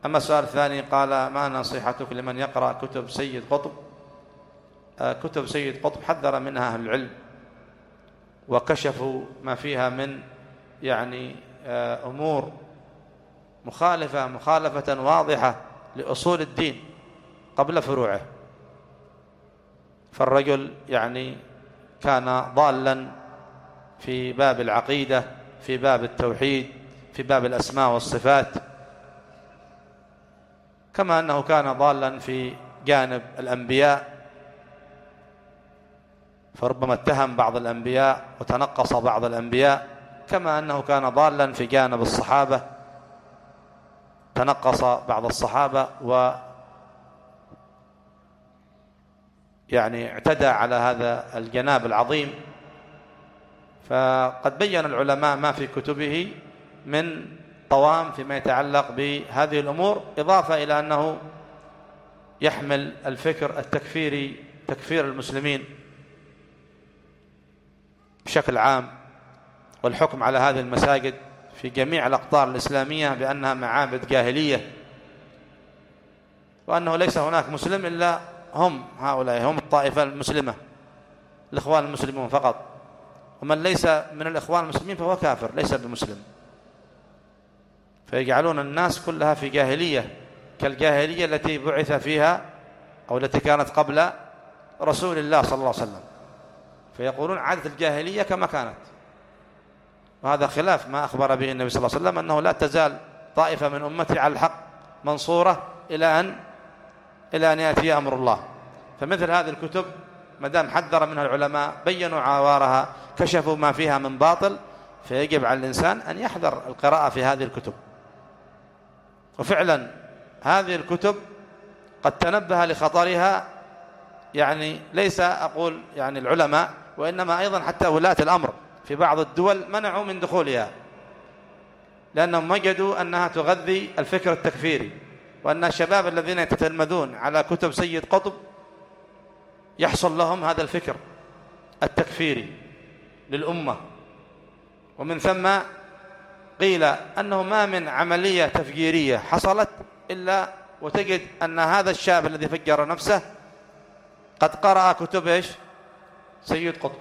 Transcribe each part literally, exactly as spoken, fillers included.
أما السؤال الثاني قال: ما نصيحتك لمن يقرأ كتب سيد قطب؟ كتب سيد قطب حذر منها أهل العلم وكشفوا ما فيها من يعني أمور مخالفة مخالفة واضحة لأصول الدين قبل فروعه. فالرجل يعني كان ضالا في باب العقيدة، في باب التوحيد، في باب الأسماء والصفات، كما أنه كان ضالا في جانب الأنبياء، فربما اتهم بعض الأنبياء وتنقص بعض الأنبياء، كما أنه كان ضالا في جانب الصحابة، تنقص بعض الصحابة و يعني اعتدى على هذا الجناب العظيم. فقد بين العلماء ما في كتبه من طوام فيما يتعلق بهذه الأمور، إضافة إلى أنه يحمل الفكر التكفيري، تكفير المسلمين بشكل عام، والحكم على هذه المساجد في جميع الأقطار الإسلامية بأنها معابد جاهلية، وأنه ليس هناك مسلم إلا هم هؤلاء، هم الطائفة المسلمة، الإخوان المسلمون فقط، ومن ليس من الإخوان المسلمين فهو كافر ليس بمسلم. فيجعلون الناس كلها في جاهلية كالجاهلية التي بعث فيها أو التي كانت قبل رسول الله صلى الله عليه وسلم، فيقولون عادة الجاهلية كما كانت، وهذا خلاف ما أخبر به النبي صلى الله عليه وسلم أنه لا تزال طائفة من أمتي على الحق منصورة إلى أن إلى أن يأتي أمر الله. فمثل هذه الكتب ما دام حذر منها العلماء، بينوا عوارها، كشفوا ما فيها من باطل، فيجب على الإنسان أن يحذر القراءة في هذه الكتب. وفعلا هذه الكتب قد تنبه لخطرها، يعني ليس أقول يعني العلماء، وإنما أيضا حتى ولاة الأمر في بعض الدول منعوا من دخولها، لأنهم وجدوا أنها تغذي الفكر التكفيري، وأن الشباب الذين يتتلمذون على كتب سيد قطب يحصل لهم هذا الفكر التكفيري للأمة. ومن ثم قيل أنه ما من عملية تفجيرية حصلت إلا وتجد أن هذا الشاب الذي فجر نفسه قد قرأ كتب إيش؟ سيد قطب.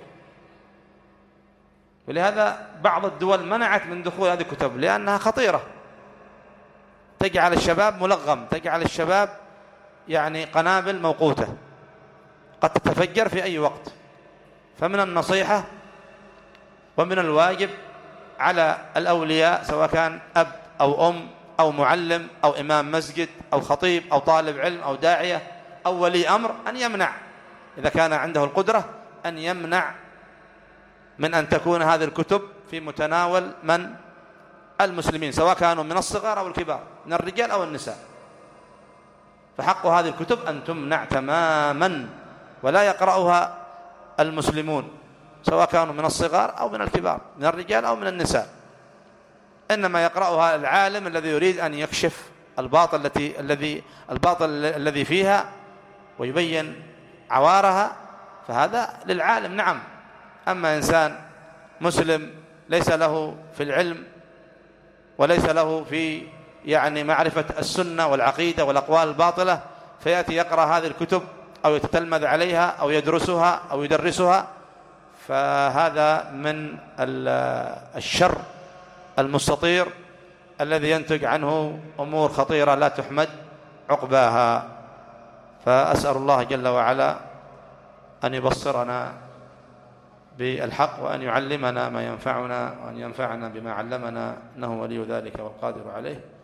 ولهذا بعض الدول منعت من دخول هذه الكتب لأنها خطيرة، تجعل الشباب ملغم، تجعل الشباب يعني قنابل موقوتة قد تتفجر في أي وقت. فمن النصيحة ومن الواجب على الأولياء، سواء كان أب أو أم أو معلم أو إمام مسجد أو خطيب أو طالب علم أو داعية أو ولي أمر، أن يمنع إذا كان عنده القدرة، أن يمنع من أن تكون هذه الكتب في متناول من المسلمين، سواء كانوا من الصغار أو الكبار، من الرجال أو النساء. فحق هذه الكتب أن تمنع تماما، ولا يقرأها المسلمون سواء كانوا من الصغار أو من الكبار، من الرجال أو من النساء، إنما يقرأها العالم الذي يريد أن يكشف الباطل التي الذي الباطل الذي فيها ويبين عوارها، فهذا للعالم نعم. أما إنسان مسلم ليس له في العلم وليس له في يعني معرفة السنة والعقيدة والأقوال الباطلة، فيأتي يقرأ هذه الكتب أو يتتلمذ عليها أو يدرسها أو يدرسها، فهذا من الشر المستطير الذي ينتج عنه أمور خطيرة لا تحمد عقباها. فأسأل الله جل وعلا أن يبصرنا بالحق، وأن يعلمنا ما ينفعنا، وأن ينفعنا بما علمنا، إنه ولي ذلك والقادر عليه.